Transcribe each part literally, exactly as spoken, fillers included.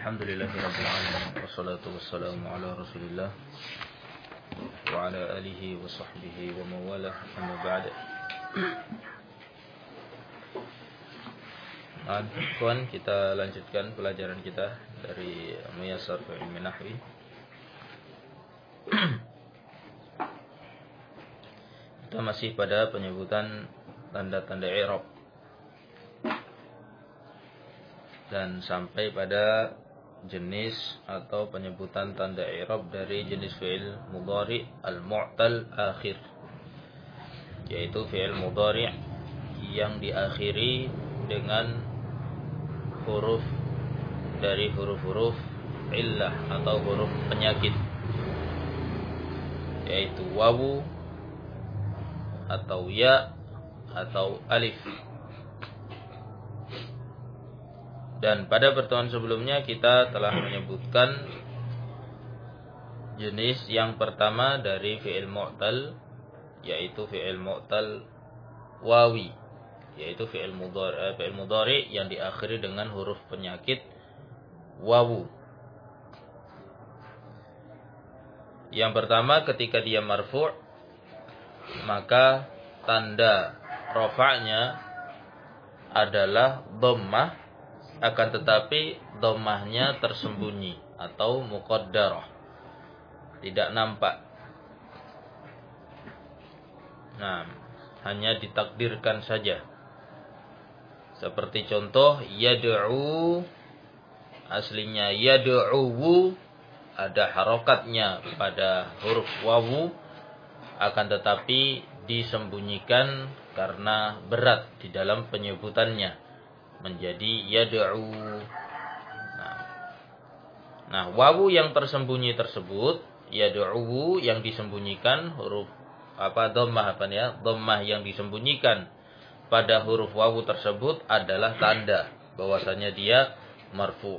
Alhamdulillahirabbil alamin wassalatu wassalamu ala Rasulillah wa ala alihi wa sahbihi wa mawalah amma ba'd. Kawan, kita lanjutkan pelajaran kita dari Muyassar fi Ilmi Nahwi. Kita masih pada penyebutan tanda-tanda i'rab dan sampai pada jenis atau penyebutan tanda i'rab dari jenis fi'il mudhari al-mu'tal akhir, yaitu fi'il mudhari yang diakhiri dengan huruf dari huruf-huruf illah atau huruf penyakit, yaitu wawu atau ya atau alif. Dan pada pertemuan sebelumnya kita telah menyebutkan jenis yang pertama dari fi'il mu'tal, yaitu fi'il mu'tal wawi, yaitu fi'il mudhari, fi'il mudhari yang diakhiri dengan huruf penyakit wawu. Yang pertama, ketika dia marfu', maka tanda rafa'nya adalah dhammah, akan tetapi dhammahnya tersembunyi atau muqaddarah, tidak nampak. Nah, hanya ditakdirkan saja. Seperti contoh yad'u, aslinya yad'u, ada harokatnya pada huruf wawu, akan tetapi disembunyikan karena berat di dalam penyebutannya, menjadi yad'u. Nah, nah wawu yang tersembunyi tersebut, yad'u yang disembunyikan, huruf apa dhammah apa ya? Dhammah yang disembunyikan pada huruf wawu tersebut adalah tanda bahwasanya dia marfu'.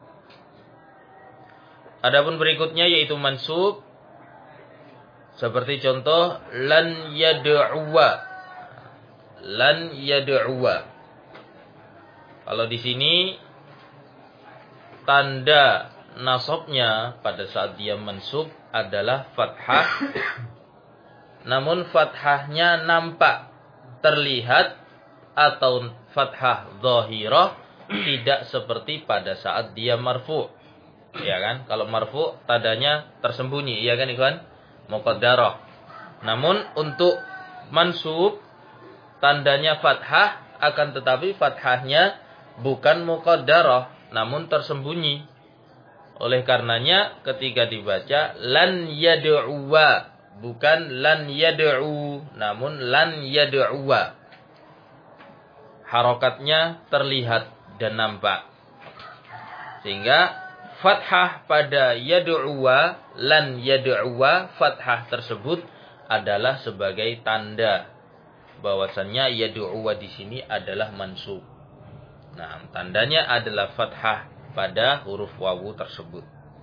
Adapun berikutnya yaitu mansub, seperti contoh lan yad'uwa. Lan yad'uwa. Kalau di sini tanda nasabnya pada saat dia mansub adalah fathah, namun fathahnya nampak, terlihat, atau fathah zahirah, tidak seperti pada saat dia marfu'. Ya kan? Kalau marfu' tandanya tersembunyi, ya kan ikhwan? Muqaddarah. Namun untuk mansub tandanya fathah, akan tetapi fathahnya bukan muqaddarah, namun tersembunyi. Oleh karenanya ketika dibaca lan yad'uwa, bukan lan yad'u, namun lan yad'uwa. Harokatnya terlihat dan nampak. Sehingga fathah pada yad'uwa, lan yad'uwa, fathah tersebut adalah sebagai tanda bahwasannya yad'uwa di sini adalah mansub. Nah, tandanya adalah fathah pada huruf wawu tersebut.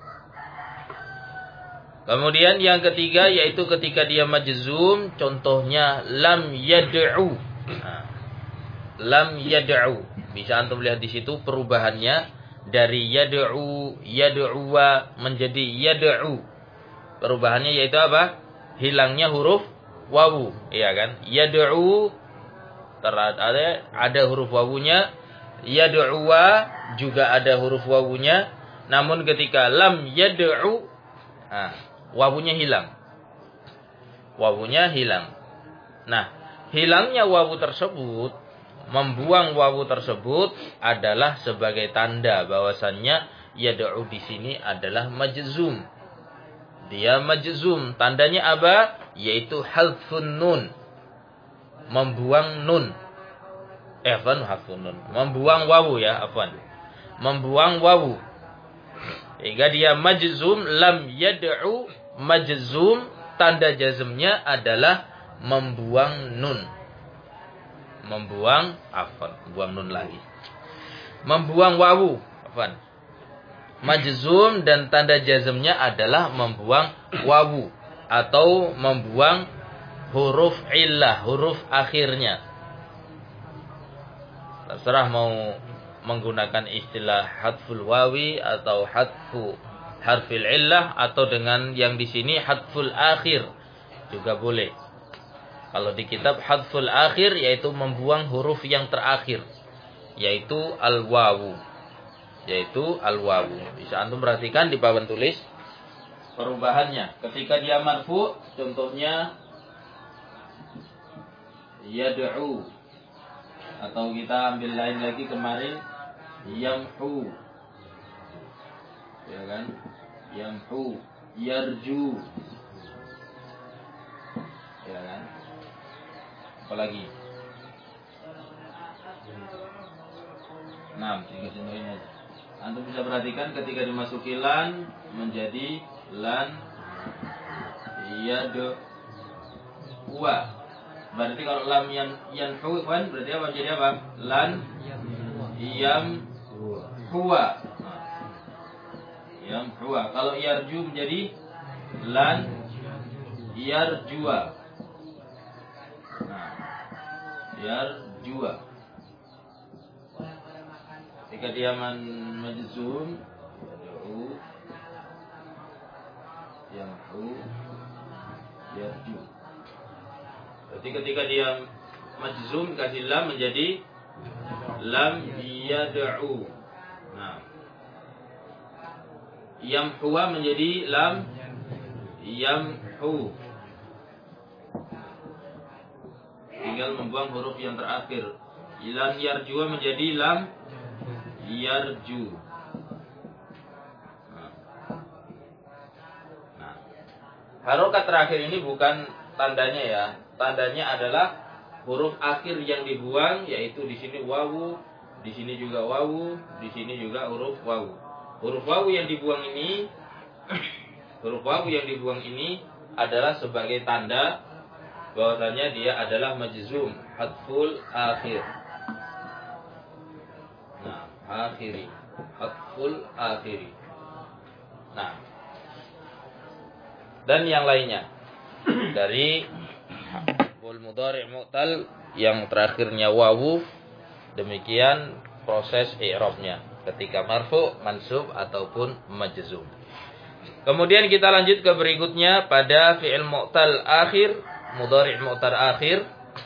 Kemudian yang ketiga yaitu ketika dia majzum, contohnya lam yad'u. Nah, lam yad'u. Bisa antum lihat di situ perubahannya dari yad'u, yad'uwa menjadi yad'u. Perubahannya yaitu apa? Hilangnya huruf wawu, iya kan? Yad'u ada ada huruf wawunya, yad'uwa juga ada huruf wawunya, namun ketika lam yad'u, nah, wawunya hilang. Wawunya hilang. Nah, hilangnya wawu tersebut, membuang wawu tersebut adalah sebagai tanda bahwasannya yad'u di sini adalah majzum. Dia majzum. Tandanya apa? Yaitu hadfun nun. Membuang nun. Eh, afwan, hadfun nun. Membuang wawu ya, afwan. Membuang wawu. Sehingga dia majzum, lam yad'u majzum, tanda jazmnya adalah membuang nun. Membuang, afwan, buang nun lagi. Membuang wawu, afwan. Majzum dan tanda jazmnya adalah membuang wawu atau membuang huruf illah, huruf akhirnya. Terserah mau menggunakan istilah hadful wawi atau hadfu harfil illah, atau dengan yang di sini hadful akhir juga boleh. Kalau di kitab hadful akhir yaitu membuang huruf yang terakhir, yaitu al-wawu. Yaitu al-wawu. Bisa antum perhatikan di papan tulis perubahannya. Ketika dia marfu, contohnya yad'u, atau kita ambil lain lagi kemarin yamhu, ya kan? Yamhu, yarju, ya kan? Apalagi? Nah, tiga contoh ini aja. Antum bisa perhatikan ketika dimasuki lan menjadi lan yad'u. Berarti kalau lam yan yanhu kan berarti apa, jadi apa? Lan yam huwa. Yam huwa. Kalau yarju menjadi lan yarjua. Nah, yarjua. Ketika dia man majzum, yad'u, yamhu, yarju. Berarti ketika dia majzum kasih lam menjadi lam yad'u. Nah, yamhuwa menjadi lam yamhu. Tinggal membuang huruf yang terakhir. Lam yarjua menjadi lam yarju. Nah, nah. Harokat terakhir ini bukan tandanya ya. Tandanya adalah huruf akhir yang dibuang, yaitu di sini wawu, di sini juga wawu, di sini juga huruf wawu. Huruf wawu yang dibuang ini, huruf wawu yang dibuang ini adalah sebagai tanda bahwasanya dia adalah majzum, hadful akhir. Nah, akhiri, hadful akhiri. Nah, dan yang lainnya dari fi'il mudhari' mu'tal yang terakhirnya wawu, demikian proses i'rabnya ketika marfu, mansub ataupun majzum. Kemudian kita lanjut ke berikutnya pada fi'il mu'tal akhir, mudhari' mu'tal akhir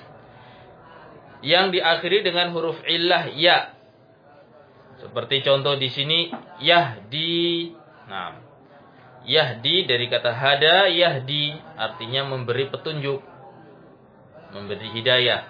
yang diakhiri dengan huruf illah ya. Seperti contoh di sini yahdi. Nah, yahdi dari kata hada, yahdi artinya memberi petunjuk, memberi hidayah.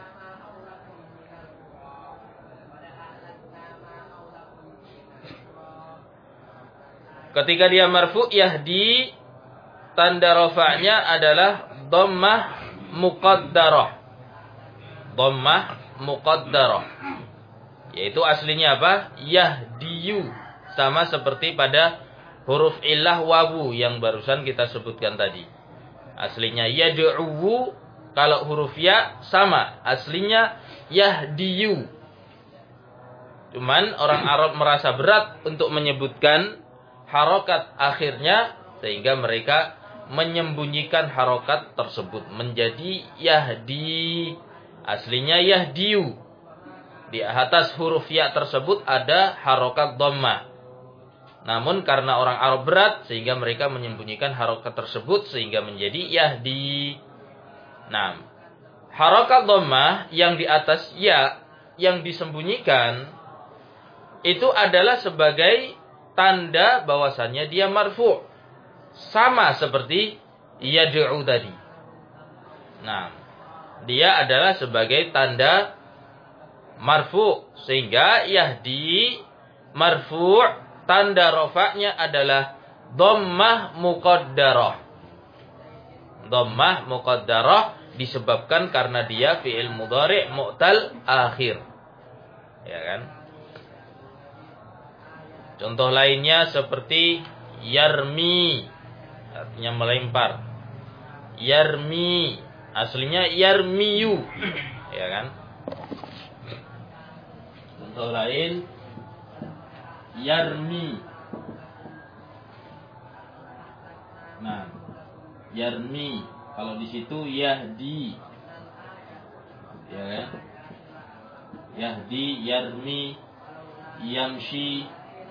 Ketika dia marfu yahdi, tanda rafa'nya adalah dhammah muqaddarah. Dhammah muqaddarah. Yaitu aslinya apa? Yahdiyu. Sama seperti pada huruf illah wawu yang barusan kita sebutkan tadi. Aslinya yad'u, kalau huruf ya sama, aslinya yahdiyu. Cuman orang Arab merasa berat untuk menyebutkan harokat akhirnya, sehingga mereka menyembunyikan harokat tersebut menjadi yahdi. Aslinya yahdiyu. Di atas huruf ya tersebut ada harokat dhammah. Namun karena orang Arab berat, sehingga mereka menyembunyikan harokat tersebut sehingga menjadi yahdi. Nah, harokat dhammah yang di atas ya yang disembunyikan itu adalah sebagai tanda bahwasannya dia marfu'. Sama seperti yad'u tadi. Nah, dia adalah sebagai tanda marfu', sehingga yahdi marfu', tanda rafa'nya adalah dhammah muqaddarah. Dhammah muqaddarah disebabkan karena dia fi'il mudhari' mu'tal akhir. Ya kan? Contoh lainnya seperti yarmi, artinya melempar. Yarmi, aslinya yarmiyu. Ya kan? Contoh lain yarmi. Nah, yarmi, kalau di situ yahdi. Ya kan? Yahdi, yarmi. yamshi,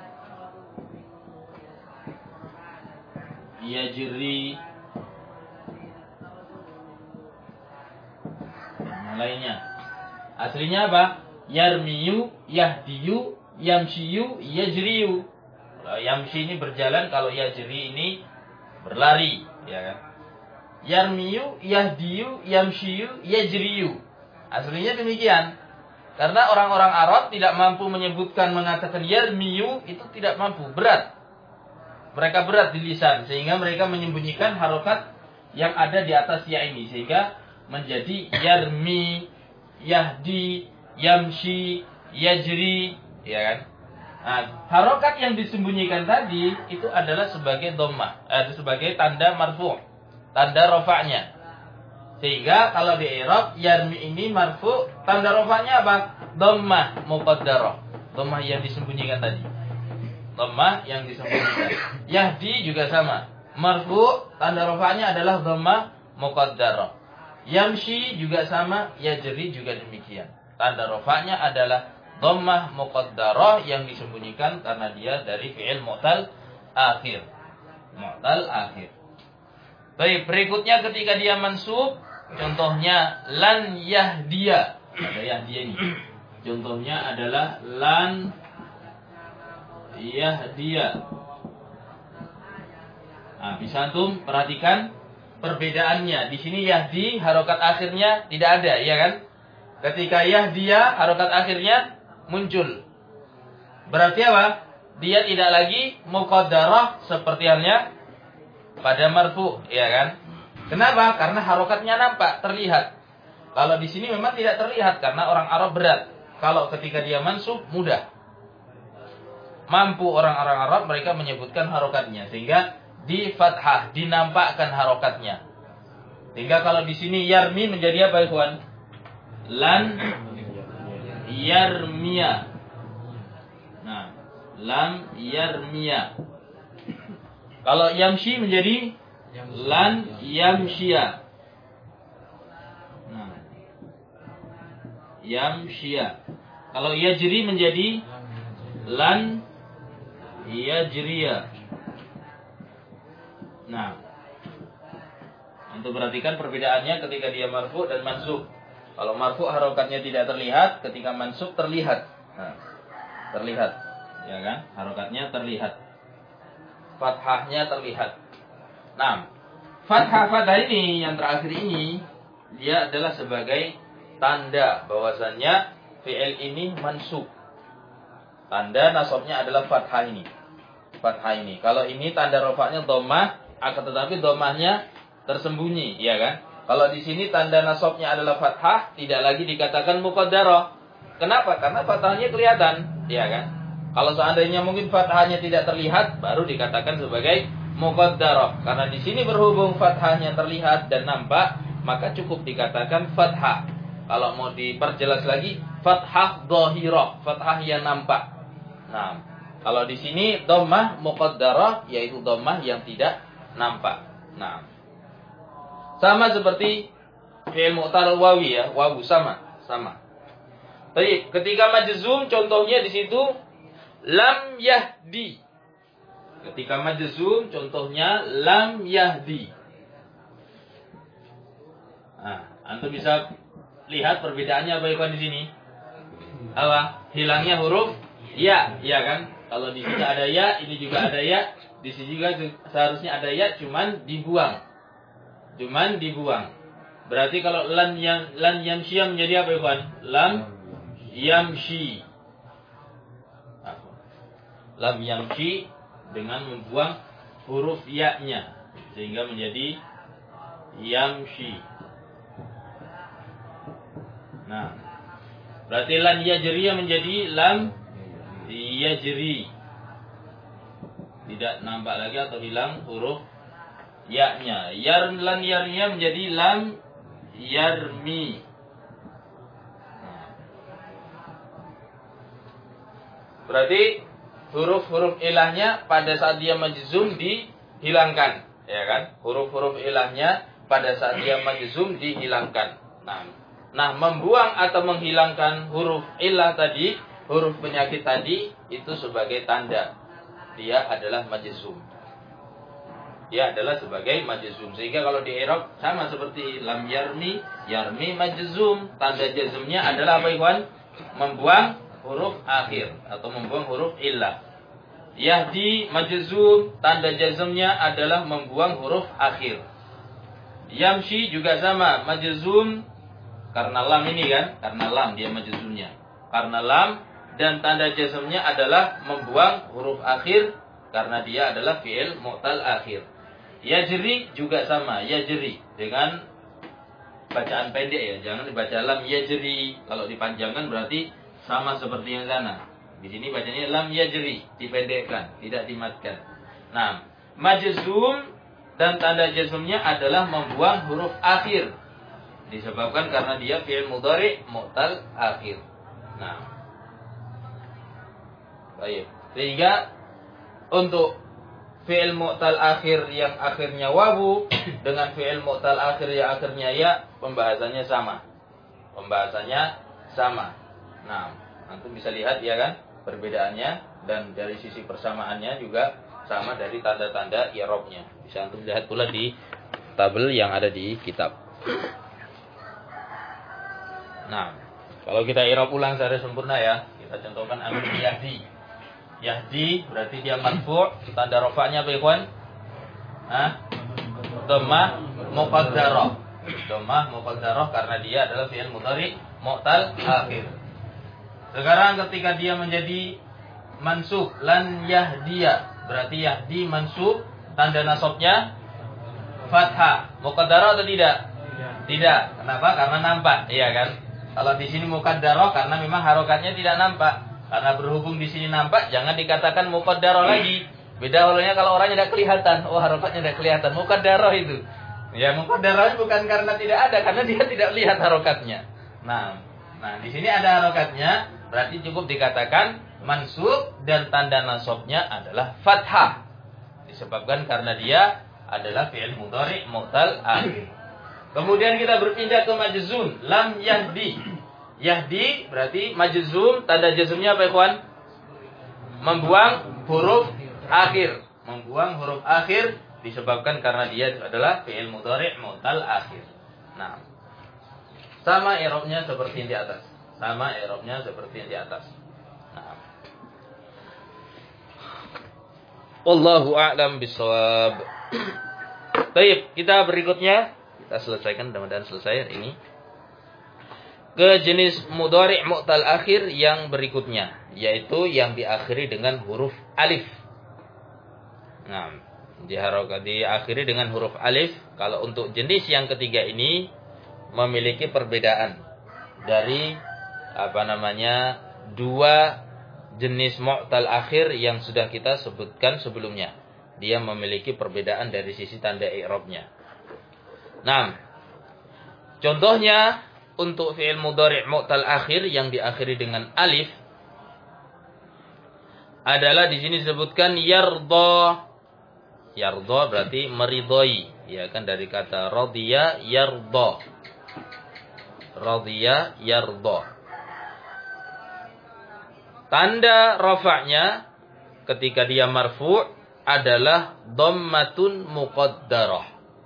yajri, yang lainnya. Aslinya apa? Yarmiyu, yahdiyu, yamshiyu, yajriyu. Kalau yamshi ini berjalan, kalau yajri ini berlari, ya kan? Yarmiyu, yahdiyu, yamshiyu, yajriyu. Aslinya demikian. Karena orang-orang Arab tidak mampu menyebutkan, mengatakan yarmiyu, itu tidak mampu, berat. Mereka berat di lisan, sehingga mereka menyembunyikan harokat yang ada di atas ya ini, sehingga menjadi yarmi, yahdi, yamshi, yajri, ya kan? Nah, harokat yang disembunyikan tadi itu adalah sebagai dhammah, eh, sebagai tanda marfu', tanda rafa'nya. Sehingga kalau di i'rab yarmi ini marfu, tanda rafa'nya apa? Dhammah muqaddarah. Dhammah yang disembunyikan tadi. Dhammah yang disembunyikan. Yahdi juga sama. Marfu, tanda rafa'nya adalah dhammah muqaddarah. Yamshi juga sama, yajri juga demikian. Tanda rafa'nya adalah dhammah muqaddarah yang disembunyikan karena dia dari fi'il mu'tal akhir. Mu'tal akhir. Baik, berikutnya ketika dia mansub, contohnya lan yahdiya. Ada yahdiya ini. Contohnya adalah lan yahdiya. Nah, bisa antum perhatikan perbedaannya. Di sini yahdi harokat akhirnya tidak ada, ya kan? Ketika yahdiya harokat akhirnya muncul. Berarti apa? Dia tidak lagi muqaddarah seperti halnya pada marfu, ya kan? Kenapa? Karena harokatnya nampak, terlihat. Kalau di sini memang tidak terlihat karena orang Arab berat. Kalau ketika dia mansub mudah. Mampu orang-orang Arab mereka menyebutkan harokatnya sehingga di fathah dinampakkan harokatnya. Sehingga kalau di sini yarmi menjadi apa, ikhwan? Lan yarmiya. Nah, lam yarmiya. Kalau yamshi menjadi lan yamshiya. Nah, yamshiya. Kalau yajri menjadi lan yajriya. Nah, untuk perhatikan perbedaannya ketika dia marfu dan mansub. Kalau marfu harokatnya tidak terlihat, ketika mansub terlihat. Nah, terlihat, ya kan? Harokatnya terlihat. Fathahnya terlihat. Nah, fathah-fathah ini yang terakhir ini dia adalah sebagai tanda bahwasannya fi'il ini mansub. Tanda nasabnya adalah fathah ini. Fathah ini. Kalau ini tanda rafa'nya dhammah, akan tetapi dhammahnya tersembunyi, ya kan? Kalau di sini tanda nasabnya adalah fathah, tidak lagi dikatakan muqaddarah. Kenapa? Karena fathahnya kelihatan, ya kan? Kalau seandainya mungkin fathahnya tidak terlihat, baru dikatakan sebagai muqaddarah. Karena di sini berhubung fathahnya terlihat dan nampak, maka cukup dikatakan fathah. Kalau mau diperjelas lagi, fathah dhahirah, fathah yang nampak. Nah, kalau di sini dhammah muqaddarah, yaitu dhammah yang tidak nampak. Nah, sama seperti fi'il mu'tal wawi ya, wawu sama, sama. Tapi ketika majzum contohnya di situ lam yahdi. Ketika majzum contohnya lam yahdi. Nah, antum bisa lihat perbedaannya apa ikhwan di sini? Apa? Hilangnya huruf ya, ya kan? Kalau di sini ada ya, ini juga ada ya. Di sini juga seharusnya ada ya, cuman dibuang. Cuman dibuang. Berarti kalau lan yang lan yamshi menjadi apa ikhwan? Lam yamshi. Lam yamshi dengan membuang huruf ya-nya sehingga menjadi yamshi. Nah, berarti lan yajri menjadi lam yajri. Tidak nampak lagi atau hilang huruf ya-nya. Yar lan yarnya menjadi lam yarmi. Berarti huruf-huruf ilahnya pada saat dia majzum dihilangkan, ya kan? Huruf-huruf ilahnya pada saat dia majzum dihilangkan. Nah, nah membuang atau menghilangkan huruf ilah tadi huruf penyakit tadi itu sebagai tanda dia adalah majzum. Dia adalah sebagai majzum. Sehingga kalau di i'rab sama seperti lam yarmi, yarmi majzum. Tanda jazmnya adalah apa ikhwan? Membuang huruf akhir atau membuang huruf illah. Yahdi majzum, tanda jazmnya adalah membuang huruf akhir. Yamshi juga sama, majzum karena lam ini kan, karena lam dia majzumnya. Karena lam dan tanda jazmnya adalah membuang huruf akhir karena dia adalah fi'il mu'tal akhir. Yajri juga sama, yajri dengan bacaan pendek ya, jangan dibaca lam yajri. Kalau dipanjangkan berarti sama seperti yang sana. Di sini bacanya lam yajri, dipendekkan, tidak dimatkan. Nah, majzum dan tanda jazmnya adalah membuang huruf akhir. Disebabkan karena dia fi'il mudhari mu'tal akhir. Nah, baik. Sehingga untuk fi'il mu'tal akhir yang akhirnya wawu dengan fi'il mu'tal akhir yang akhirnya ya, pembahasannya sama. Pembahasannya sama. Nah, antum bisa lihat ya kan perbedaannya, dan dari sisi persamaannya juga sama dari tanda-tanda i'rabnya. Bisa antum lihat pula di tabel yang ada di kitab. Nah, kalau kita i'rab ulang secara sempurna ya, kita contohkan amil yahdi. Yahdi berarti dia marfu', tanda rafa'nya apa ikhwan? Hah? Dhammah muqaddarah. Dhammah muqaddarah karena dia adalah fi'il mudhari mu'tal akhir. Sekarang ketika dia menjadi mansub, lan yahdiya, berarti yahdi mansub, tanda nasabnya fathah. Muqaddarah atau tidak? Tidak. Kenapa? Karena nampak, iya kan? Kalau di sini muqaddarah karena memang harokatnya tidak nampak. Karena berhubung di sini nampak, jangan dikatakan muqaddarah lagi. Beda halnya kalau orangnya tidak kelihatan. Oh, harokatnya tidak kelihatan. Muqaddarah itu. Ya, muqaddarah bukan karena tidak ada, karena dia tidak lihat harokatnya. Nah, nah di sini ada harokatnya, berarti cukup dikatakan mansub dan tanda nasabnya adalah fathah. Disebabkan karena dia adalah fi'il mudhari mu'tal akhir. Kemudian kita berpindah ke majzum, lam yahdi. Yahdi berarti majzum, tanda jazmnya apa ikhwan? Membuang huruf akhir. Membuang huruf akhir disebabkan karena dia adalah fi'il mudhari' mu'tal akhir. Nah, sama i'rabnya seperti yang di atas. Sama i'rabnya seperti yang di atas. Nah. Wallahu a'lam bishawab. Baik, kita berikutnya kita selesaikan, mudah-mudahan selesai ini. Ke jenis mudhari' mu'tal akhir yang berikutnya, yaitu yang diakhiri dengan huruf alif. Nah, diharokat diakhiri dengan huruf alif. Kalau untuk jenis yang ketiga ini memiliki perbedaan dari apa namanya dua jenis mu'tal akhir yang sudah kita sebutkan sebelumnya. Dia memiliki perbedaan dari sisi tanda i'rabnya. Nah, contohnya untuk fi'il mudhari' mu'tal akhir yang diakhiri dengan alif adalah di sini disebutkan yardha. Yardha berarti meridhai, ya kan, dari kata radhiya yardha. Radhiya yardha. Tanda rafa'nya ketika dia marfu' adalah dhammatun muqaddarah.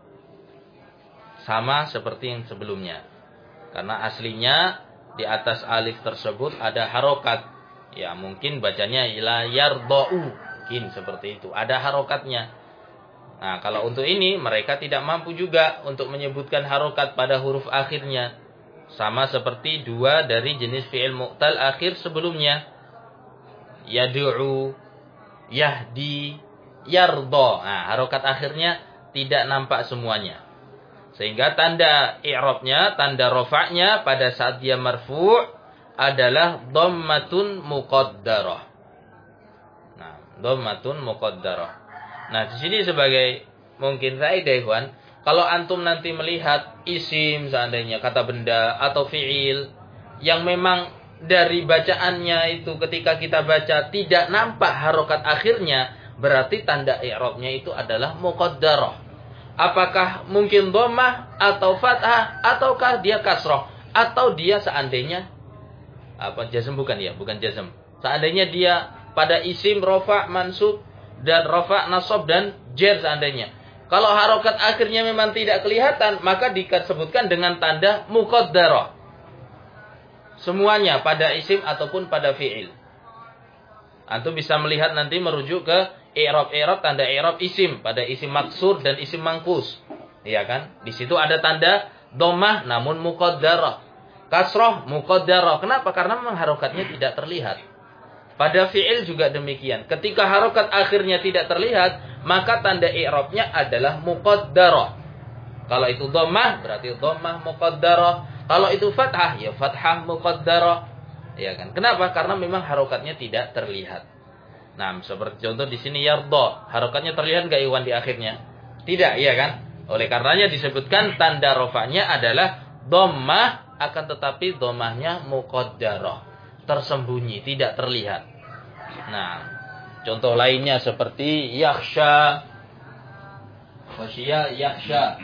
Sama seperti yang sebelumnya. Karena aslinya di atas alif tersebut ada harokat. Ya, mungkin bacanya ila yardau. Mungkin seperti itu. Ada harokatnya. Nah, kalau untuk ini mereka tidak mampu juga untuk menyebutkan harokat pada huruf akhirnya. Sama seperti dua dari jenis fi'il mu'tal akhir sebelumnya. Yad'u, yahdi, yarda. Nah, harokat akhirnya tidak nampak semuanya. Sehingga tanda i'rabnya, tanda rafa'nya pada saat dia marfu' adalah dhammatun muqaddarah. Nah, dhammatun muqaddarah. Nah, di sini sebagai mungkin faedah ikhwan, kalau antum nanti melihat isim seandainya kata benda atau fi'il yang memang dari bacaannya itu ketika kita baca tidak nampak harokat akhirnya, berarti tanda i'rabnya itu adalah muqaddarah. Apakah mungkin dhammah atau fathah ataukah dia kasrah atau dia seandainya apa jazm bukan ya, bukan jazm. Seandainya dia pada isim rafa mansub dan rafa nasab dan jar seandainya. Kalau harokat akhirnya memang tidak kelihatan, maka disebutkan dengan tanda muqaddarah. Semuanya pada isim ataupun pada fi'il. Antum bisa melihat nanti merujuk ke i'rab-i'rab tanda i'rab isim pada isim maksur dan isim mangkus. Iya kan? Di situ ada tanda dhammah namun muqaddarah. Kasrah muqaddarah. Kenapa? Karena memang harokatnya tidak terlihat. Pada fi'il juga demikian. Ketika harokat akhirnya tidak terlihat, maka tanda i'rabnya adalah muqaddarah. Kalau itu dhammah berarti dhammah muqaddarah. Kalau itu fathah ya fathah muqaddarah. Ya kan? Kenapa? Karena memang harokatnya tidak terlihat. Nah, seperti contoh di sini yardha, harokatnya terlihat enggak iwan di akhirnya? Tidak, iya kan? Oleh karenanya disebutkan tanda rafa'nya adalah dhammah, akan tetapi dhammahnya muqaddarah, tersembunyi, tidak terlihat. Nah, contoh lainnya seperti yakhsha, khasyiya yakhsha.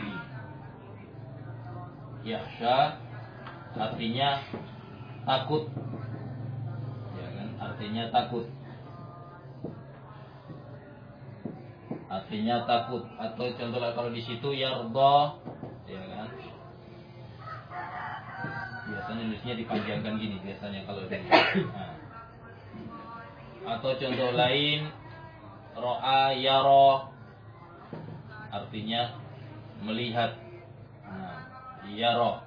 Yakhsha artinya takut. Artinya takut. Artinya takut. Atau contohnya kalau di situ yardha, ya kan? Biasanya nulisnya dipanjangkan gini biasanya kalau di. Nah. Atau contoh lain ra'a yara, artinya melihat. Nah, yara.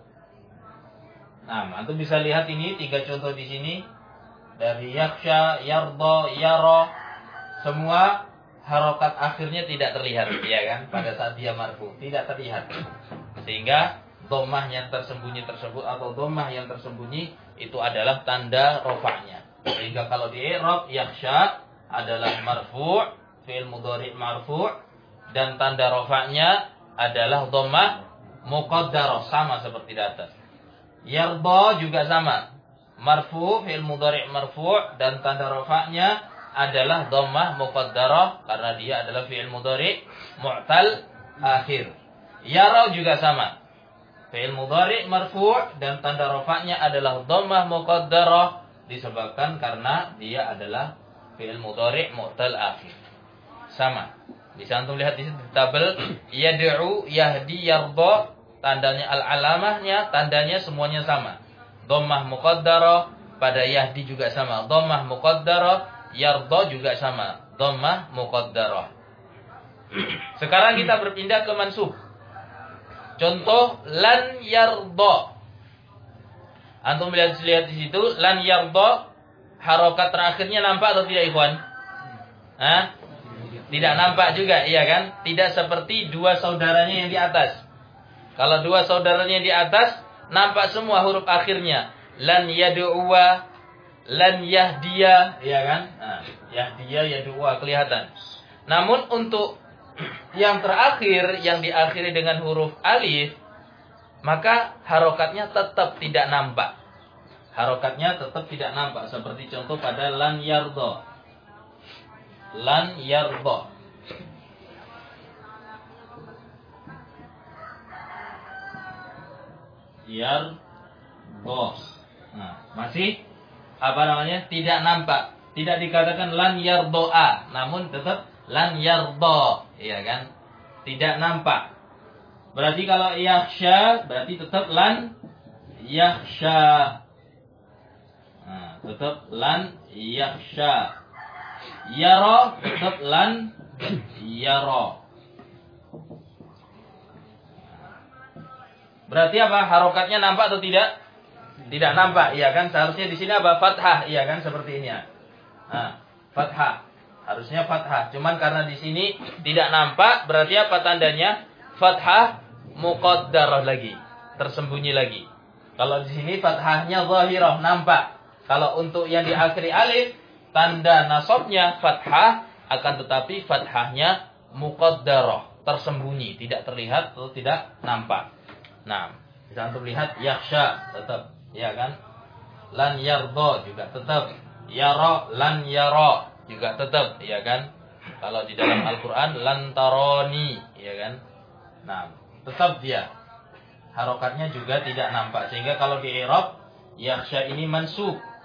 Nah, antum bisa lihat ini tiga contoh di sini. Dari yakhsha, yardha, yara, semua harokat akhirnya tidak terlihat, ya kan? Pada saat dia marfu tidak terlihat, sehingga dhammah yang tersembunyi tersebut atau dhammah yang tersembunyi itu adalah tanda rafa'nya. Sehingga kalau di i'rab yakhsha adalah marfu', fi'il mudhari' marfu', dan tanda rafa'nya adalah dhammah muqaddarah, sama seperti di atas. Yardha juga sama. Marfu, fi'il mudhari' marfu' dan tanda rafa'nya adalah dhammah muqaddarah karena dia adalah fi'il mudhari' mu'tal akhir. Yara juga sama. Fi'il mudhari' marfu' dan tanda rafa'nya adalah dhammah muqaddarah disebabkan karena dia adalah fi'il mudhari' mu'tal akhir. Sama. Bisa antum lihat di situ tabel yad'u, yahdi, yardha, tandanya al-alamahnya, tandanya semuanya sama. Dhammah muqaddarah, pada yahdi juga sama. Dhammah muqaddarah, yardha juga sama. Dhammah muqaddarah. Sekarang kita berpindah ke mansub. Contoh lan yardha. Antum lihat lihat di situ lan yardha, harokat terakhirnya nampak atau tidak, ikhwan? Hah? Tidak nampak juga, iya kan? Tidak seperti dua saudaranya yang di atas. Kalau dua saudaranya yang di atas nampak semua huruf akhirnya. Lan yad'uwa, lan yahdiya, ya kan? Nah, yahdiya, yad'uwa kelihatan. Namun untuk yang terakhir yang diakhiri dengan huruf alif, maka harokatnya tetap tidak nampak. Harokatnya tetap tidak nampak seperti contoh pada lan yardha. Lan yardha. Yardha. Nah, masih apa namanya? Tidak nampak. Tidak dikatakan lan yardha, namun tetap lan yardha, iya kan? Tidak nampak. Berarti kalau yakhsha berarti tetap lan yakhsha. Nah, tetap lan yakhsha. Yara tetap lan yara. Berarti apa? Harokatnya nampak atau tidak? Tidak nampak, iya kan? Seharusnya di sini apa? Fathah, iya kan? Seperti ini ya. Nah, fathah. Harusnya fathah. Cuman karena di sini tidak nampak, berarti apa tandanya? Fathah muqaddarah lagi, tersembunyi lagi. Kalau di sini fathahnya zahirah, nampak. Kalau untuk yang diakhiri alif, tanda nasabnya fathah, akan tetapi fathahnya muqaddarah, tersembunyi, tidak terlihat atau tidak nampak. Nah, bisa antum lihat yakhsha tetap, ya kan? Lan yardha juga tetap. Yara, lan yara juga tetap, ya kan? Kalau di dalam Al-Qur'an lan tarani, ya kan? Nah, tetap dia. Harokatnya juga tidak nampak. Sehingga kalau di i'rab yakhsha ini mansub,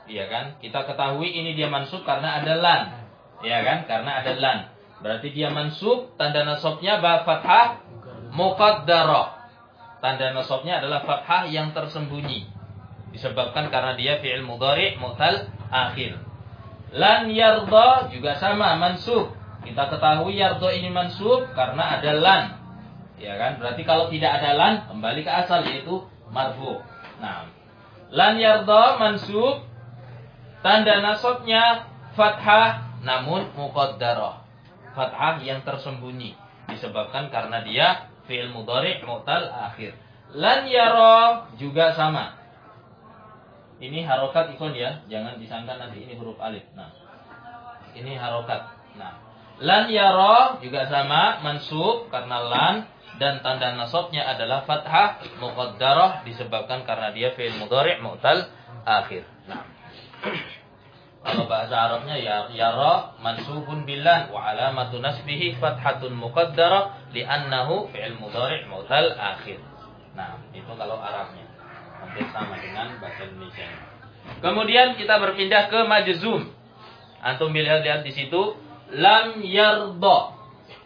Iya kan? Kita ketahui ini dia mansub karena ada lan. Iya kan? Karena ada lan. Berarti dia mansub, tanda nasabnya ba fathah muqaddarah. Tanda nasabnya adalah fathah yang tersembunyi. Disebabkan karena dia fi'il mudhari' mu'tal akhir. Lan yarda juga sama mansub. Kita ketahui yarda ini mansub karena ada lan. Ya kan? Berarti kalau tidak ada lan kembali ke asal yaitu marfu. Nah, lan yarda mansub, tanda nasabnya fathah namun muqaddarah. Fathah yang tersembunyi disebabkan karena dia fi'il mudhari' mu'tal akhir. Lan yara juga sama. Ini harokat ikon ya, jangan disangka nanti ini huruf alif. Nah, ini harokat. Nah, lan yara juga sama mansub karena lan dan tanda nasabnya adalah fathah muqaddarah disebabkan karena dia fi'il mudhari' mu'tal akhir. Nah, kalau bahasa Arabnya ya yara mansubun billan wa alamatu nasbihi fathatun muqaddarah li'annahu fi'il mudhari' mu'tal akhir. Nah, itu kalau Arabnya. Hampir sama dengan bahasa Indonesia. Kemudian kita berpindah ke majzum. Antum lihat-lihat di situ lam yarda.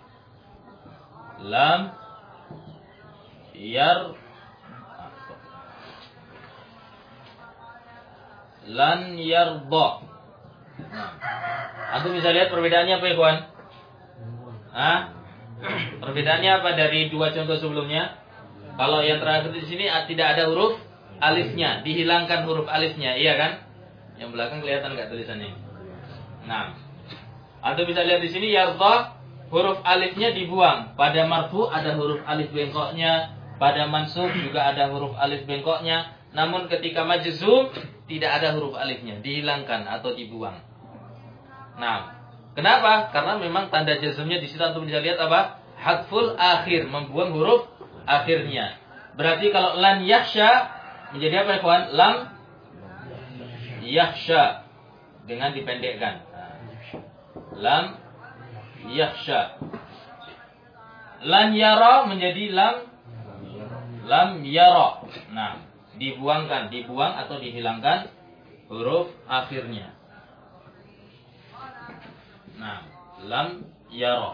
Lam yar lan yarda. Nah, antum bisa lihat perbedaannya apa ya, kawan? Hah? Perbedaannya apa dari dua contoh sebelumnya? Kalau yang terakhir di sini tidak ada huruf alifnya, dihilangkan huruf alifnya, iya kan? Yang belakang kelihatan nggak tulisannya? Nah, antum bisa lihat di sini yarda, huruf alifnya dibuang. Pada marfu ada huruf alif bengkoknya, pada mansub juga ada huruf alif bengkoknya. Namun ketika majzum tidak ada huruf alifnya, dihilangkan atau dibuang. Nah, kenapa? Karena memang tanda jazmnya di situ antum bisa lihat apa? Hadful akhir, membuang huruf akhirnya. Berarti kalau lan yakhsha menjadi apa ya kawan? Lam yakhsha dengan dipendekkan. Lam yakhsha. Lan yara menjadi lam lam yara. Nah, dibuangkan, dibuang atau dihilangkan huruf akhirnya. Nah, lam yara.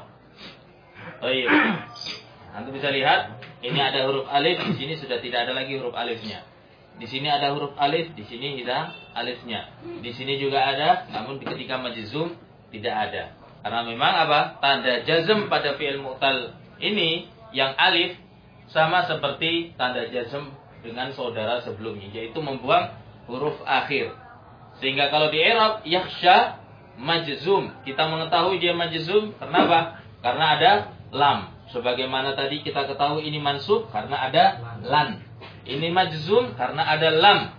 Baik. Antum bisa lihat, ini ada huruf alif, di sini sudah tidak ada lagi huruf alifnya. Di sini ada huruf alif, di sini hilang alifnya. Di sini juga ada, namun ketika majzum tidak ada. Karena memang apa? Tanda jazm pada fi'il mu'tal ini yang alif sama seperti tanda jazm dengan saudara sebelumnya, yaitu membuang huruf akhir. Sehingga kalau di i'rab yakhsha majzum, kita mengetahui dia majzum kenapa? Karena ada lam. Sebagaimana tadi kita ketahui ini mansub karena ada lan. Ini majzum karena ada lam.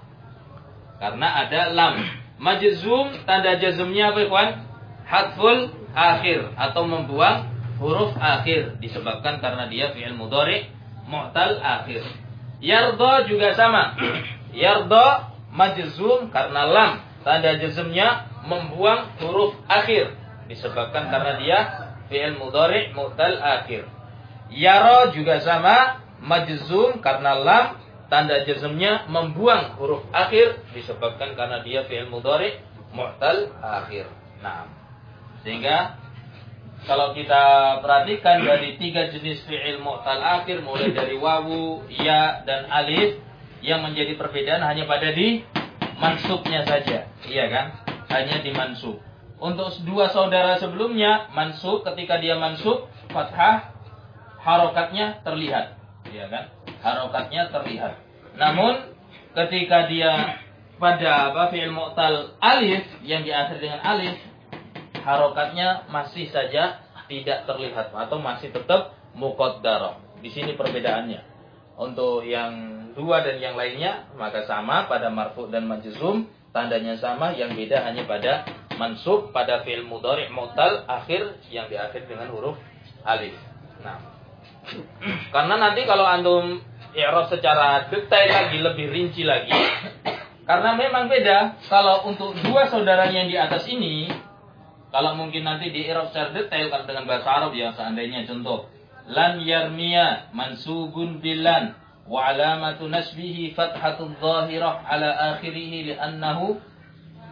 Karena ada lam. Majzum tanda jazmnya apa, kawan? Hadful akhir atau membuang huruf akhir disebabkan karena dia fi'il mudhari' mu'tal akhir. Yarda juga sama. Yarda majzum karena lam. Tanda jazmnya membuang huruf akhir disebabkan karena dia fi'il mudhari' mu'tal akhir. Yara juga sama, majzum karena lam, tanda jazmnya membuang huruf akhir disebabkan karena dia fi'il mudhari' mu'tal akhir. Nah, sehingga kalau kita perhatikan dari tiga jenis fi'il mu'tal akhir, mulai dari wawu, ya, dan alif, yang menjadi perbedaan hanya pada di mansubnya saja, iya kan? Hanya di mansub. Untuk dua saudara sebelumnya, mansub ketika dia mansub, fathah, harokatnya terlihat, ya kan? Harokatnya terlihat. Namun ketika dia pada apa fi'il mu'tal alif yang diakhiri dengan alif, harokatnya masih saja tidak terlihat atau masih tetap muqaddarah. Di sini perbedaannya. Untuk yang dua dan yang lainnya maka sama pada marfu dan majzum, tandanya sama, yang beda hanya pada mansub pada fi'il mudhari' mu'tal akhir yang diakhiri dengan huruf alif. Nah, karena nanti kalau antum i'rab secara detail lagi, lebih rinci lagi, karena memang beda. Kalau untuk dua saudara yang di atas ini, kalau mungkin nanti di i'rab secara detail kalau dengan bahasa Arab ya, seandainya contoh lan yarmiya mansubun bilan wa alamatu nasbihi fathatudz zahirah ala akhirih li'annahu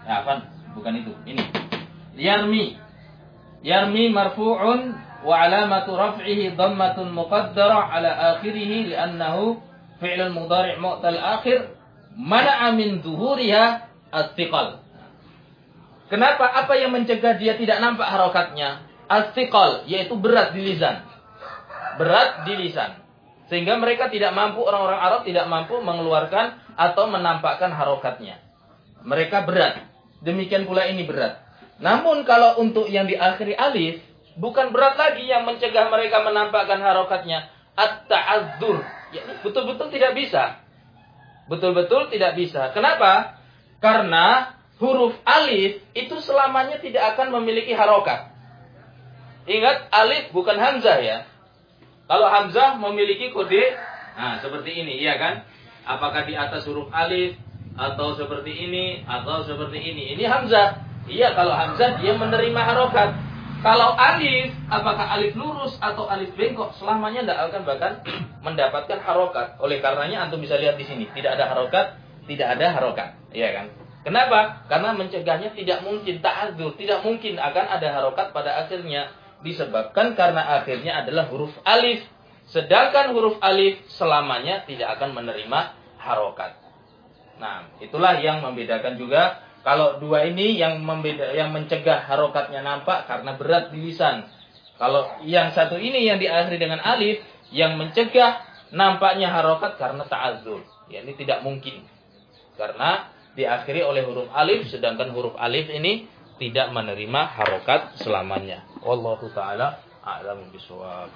Ya, apa? Bukan itu. Ini. Yarmi. Yarmi marfu'un wa alamatu raf'ihi dhammatun muqaddarah ala akhirih li'annahu fi'lun mudhari' mu'tal akhir mana'a min zuhuriha as-thiqal. Kenapa? Apa yang mencegah dia tidak nampak harokatnya? As-thiqal, yaitu berat di lisan. Berat di lisan. Sehingga mereka tidak mampu, orang-orang Arab tidak mampu mengeluarkan atau menampakkan harokatnya. Mereka berat. Demikian pula ini berat. Namun kalau untuk yang diakhiri alif, bukan berat lagi yang mencegah mereka menampakkan harokatnya. At-ta'adzur. Ya, betul-betul tidak bisa. Betul-betul tidak bisa. Kenapa? Karena huruf alif itu selamanya tidak akan memiliki harokat. Ingat, alif bukan hamzah ya. Kalau hamzah memiliki kode, nah seperti ini, iya kan? Apakah di atas huruf alif, atau seperti ini, atau seperti ini. Ini hamzah. Iya, kalau hamzah dia menerima harokat. Kalau alif, apakah alif lurus atau alif bengkok, selamanya tidak akan bahkan mendapatkan harokat. Oleh karenanya antum bisa lihat di sini, tidak ada harokat, tidak ada harokat, iya kan? Kenapa? Karena mencegahnya tidak mungkin, ta'adzur, tidak mungkin akan ada harokat pada akhirnya. Disebabkan karena akhirnya adalah huruf alif. Sedangkan huruf alif selamanya tidak akan menerima harokat. Nah, itulah yang membedakan juga. Kalau dua ini yang membeda, yang mencegah harokatnya nampak karena berat di lisan. Kalau yang satu ini yang diakhiri dengan alif, yang mencegah nampaknya harokat karena ta'adzur. Ya, ini tidak mungkin. Karena diakhiri oleh huruf alif, sedangkan huruf alif ini tidak menerima harokat selamanya. Wallahu ta'ala a'lam bishawab.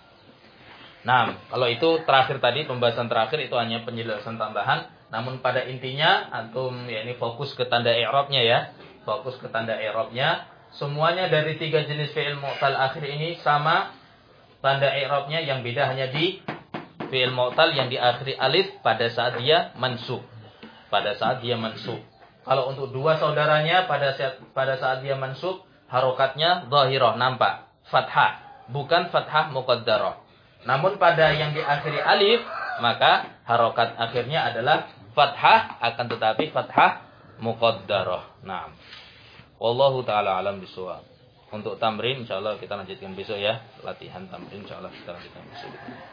Nah, kalau itu terakhir tadi, pembahasan terakhir itu hanya penjelasan tambahan. Namun pada intinya, antum ya ini fokus ke tanda i'rabnya ya. Fokus ke tanda i'rabnya. Semuanya dari tiga jenis fi'il mu'tal akhir ini sama tanda i'rabnya, yang beda hanya di fi'il mu'tal yang diakhiri alif pada saat dia mansub. Pada saat dia mansub. Kalau untuk dua saudaranya pada saat pada saat dia mansub, harokatnya dhahirah, nampak, fathah, bukan fathah muqaddarah. Namun pada yang diakhiri alif, maka harokat akhirnya adalah fathah, akan tetapi fathah muqaddarah. Naam. Wallahu taala alam bishawab. Untuk tamrin insyaallah kita lanjutkan besok ya. Latihan tamrin insyaallah kita lanjutkan besok.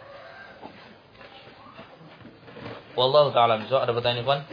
Wallahu taala bishawab. Ada pertanyaan, Ikhwan?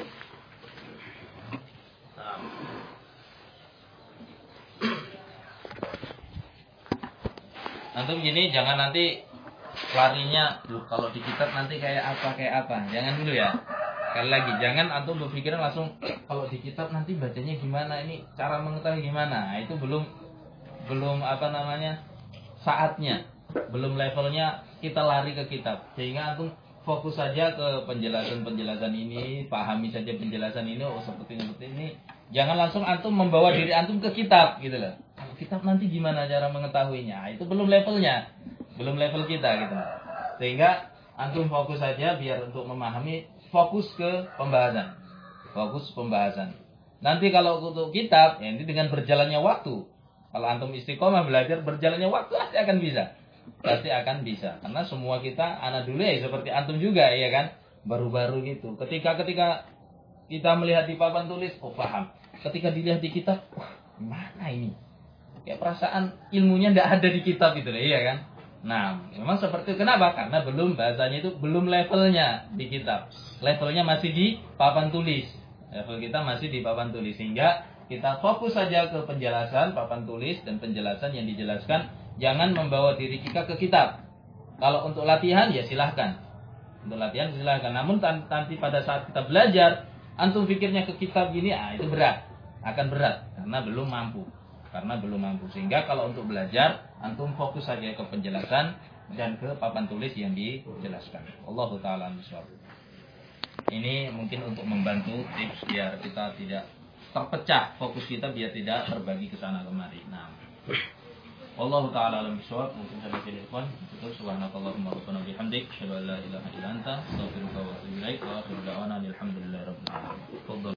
Antum gini, jangan nanti larinya, loh, kalau di kitab nanti kayak apa kayak apa. Jangan dulu ya. Sekali lagi, jangan antum berpikiran langsung kalau di kitab nanti bacanya gimana, ini cara mengetahui gimana. Nah, itu belum belum apa namanya saatnya, belum levelnya kita lari ke kitab. Sehingga antum fokus saja ke penjelasan-penjelasan ini, pahami saja penjelasan ini, oh seperti ini, seperti ini. Jangan langsung antum membawa diri antum ke kitab gitu loh. Kalau kitab nanti gimana cara mengetahuinya? Itu belum levelnya. Belum level kita gitu. Sehingga antum fokus saja biar untuk memahami, fokus ke pembahasan. Fokus pembahasan. Nanti kalau untuk kitab, ya ini dengan berjalannya waktu. Kalau antum istiqomah belajar, berjalannya waktu pasti akan bisa. Pasti akan bisa. Karena semua kita, anak dulu ya seperti antum juga ya kan. Baru-baru gitu. Ketika-ketika kita melihat di papan tulis, oh paham. Ketika dilihat di kitab, wah mana ini? Kayak perasaan ilmunya tidak ada di kitab itu, iya kan? Nah, memang seperti itu. Kenapa? Karena belum bahasanya itu belum levelnya di kitab. Levelnya masih di papan tulis. Level kita masih di papan tulis. Sehingga kita fokus saja ke penjelasan papan tulis dan penjelasan yang dijelaskan. Jangan membawa diri kita ke kitab. Kalau untuk latihan ya silahkan. Untuk latihan silahkan. Namun nanti pada saat kita belajar, antum pikirnya ke kitab gini, ah itu berat. Akan berat karena belum mampu. Karena belum mampu. Sehingga kalau untuk belajar, antum fokus saja ke penjelasan dan ke papan tulis yang dijelaskan. Allahu ta'ala bishawab. Ini mungkin untuk membantu tips biar kita tidak terpecah, fokus kita biar tidak terbagi ke sana kemari. Nah, Allahu ta'ala alam bishawab. Mungkin sampai sini pun tutup. Subhanakallahumma rabbana bihamdik, asyhadu an la ilaha illa anta, astaghfiruka wa atubu ilaik, wa akhiru da'wana alhamdulillahi rabbil alamin.